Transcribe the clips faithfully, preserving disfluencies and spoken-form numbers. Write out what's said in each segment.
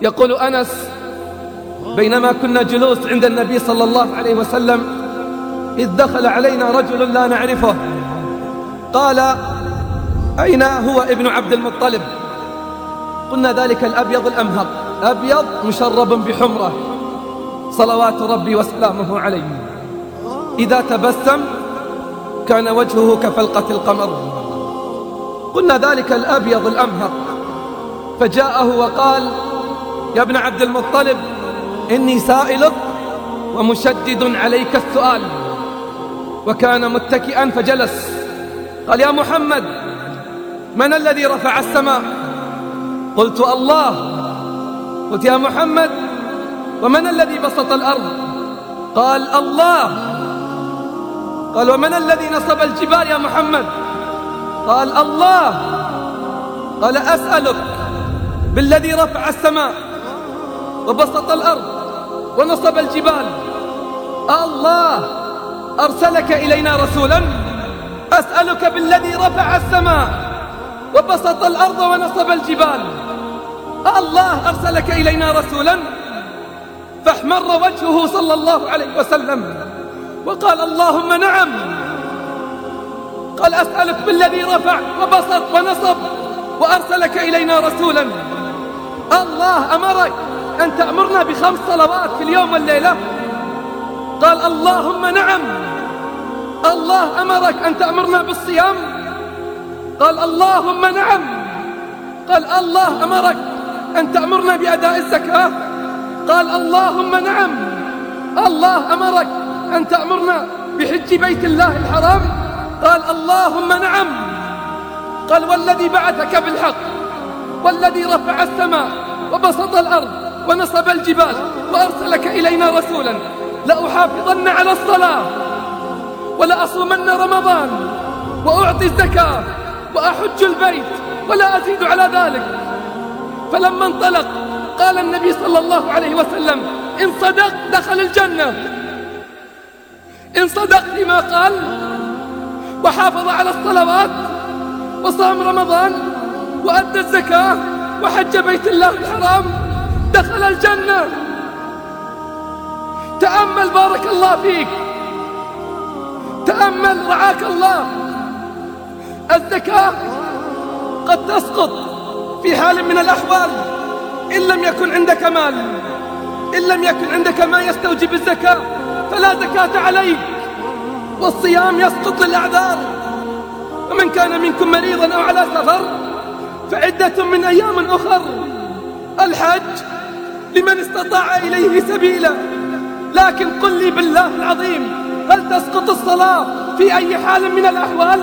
يقول أنس: بينما كنا جلوس عند النبي صلى الله عليه وسلم إذ دخل علينا رجل لا نعرفه، قال: أين هو ابن عبد المطلب؟ قلنا: ذلك الأبيض الأمهق، أبيض مشرب بحمرة صلوات ربي وسلامه عليه، إذا تبسم كان وجهه كفلقة القمر. قلنا: ذلك الأبيض الأمهق. فجاءه وقال: يا ابن عبد المطلب، إني سائلك ومشدد عليك السؤال. وكان متكئا فجلس. قال: يا محمد، من الذي رفع السماء؟ قلت: الله. قلت: يا محمد، ومن الذي بسط الأرض؟ قال: الله. قال: ومن الذي نصب الجبال يا محمد؟ قال: الله. قال: أسألك بالذي رفع السماء وبسط الأرض ونصب الجبال، الله أرسلك إلينا رسولا؟ أسألك بالذي رفع السماء وبسط الأرض ونصب الجبال، الله أرسلك إلينا رسولا؟ فاحمر وجهه صلى الله عليه وسلم وقال: اللهم نعم. قال: أسألك بالذي رفع وبسط ونصب وأرسلك إلينا رسولا، الله أمرك أن تأمرنا بخمس صلوات في اليوم والليلة؟ قال: اللهم نعم. الله أمرك أن تأمرنا بالصيام؟ قال: اللهم نعم. قال: الله أمرك أن تأمرنا بأداء الزكاة؟ قال: اللهم نعم. الله أمرك أن تأمرنا بحج بيت الله الحرام؟ قال: اللهم نعم. قال: والذي بعثك بالحق والذي رفع السماء وبسط الأرض ونصب الجبال وأرسلك إلينا رسولا، لأحافظن على الصلاة ولأصومن رمضان وأعطي الزكاة وأحج البيت ولا أزيد على ذلك. فلما انطلق قال النبي صلى الله عليه وسلم: إن صدق دخل الجنة، إن صدق لما قال وحافظ على الصلوات وصام رمضان وأدى الزكاة وحج بيت الله الحرام دخل الجنة. تأمل بارك الله فيك، تأمل رعاك الله. الزكاة قد تسقط في حال من الأحوال إن لم يكن عندك مال، إن لم يكن عندك ما يستوجب الزكاة فلا زكاة عليك. والصيام يسقط للأعذار. ومن كان منكم مريضا أو على سفر فعدة من أيام أخر. الحج لمن استطاع إليه سبيلا. لكن قل لي بالله العظيم، هل تسقط الصلاة في أي حال من الأحوال؟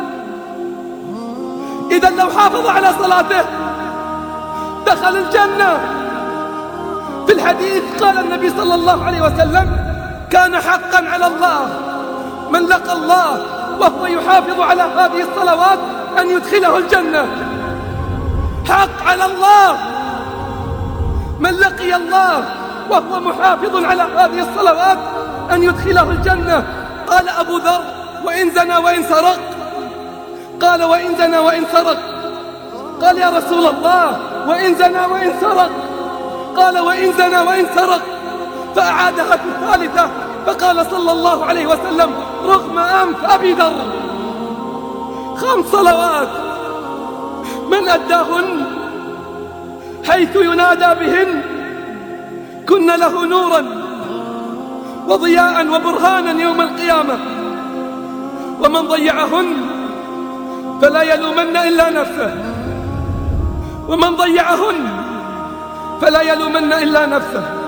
إذا لو حافظ على صلاته دخل الجنة. في الحديث قال النبي صلى الله عليه وسلم: كان حقا على الله من لقى الله وهو يحافظ على هذه الصلوات أن يدخله الجنة. حق على الله من لقي الله وهو محافظ على هذه الصلوات أن يدخله الجنة. قال أبو ذر: وإن زنى وإن سرق؟ قال: وإن زنى وإن سرق. قال: يا رسول الله، وإن زنى وإن سرق؟ قال: وإن زنى وإن سرق. فأعادها في الثالثة فقال صلى الله عليه وسلم: رغم أنف أبي ذر. خمس صلوات من أداهن حيث ينادى بهن كن له نورا وضياء وبرهانا يوم القيامة. ومن ضيعهن فلا يلومن إلا نفسه، ومن ضيعهن فلا يلومن إلا نفسه.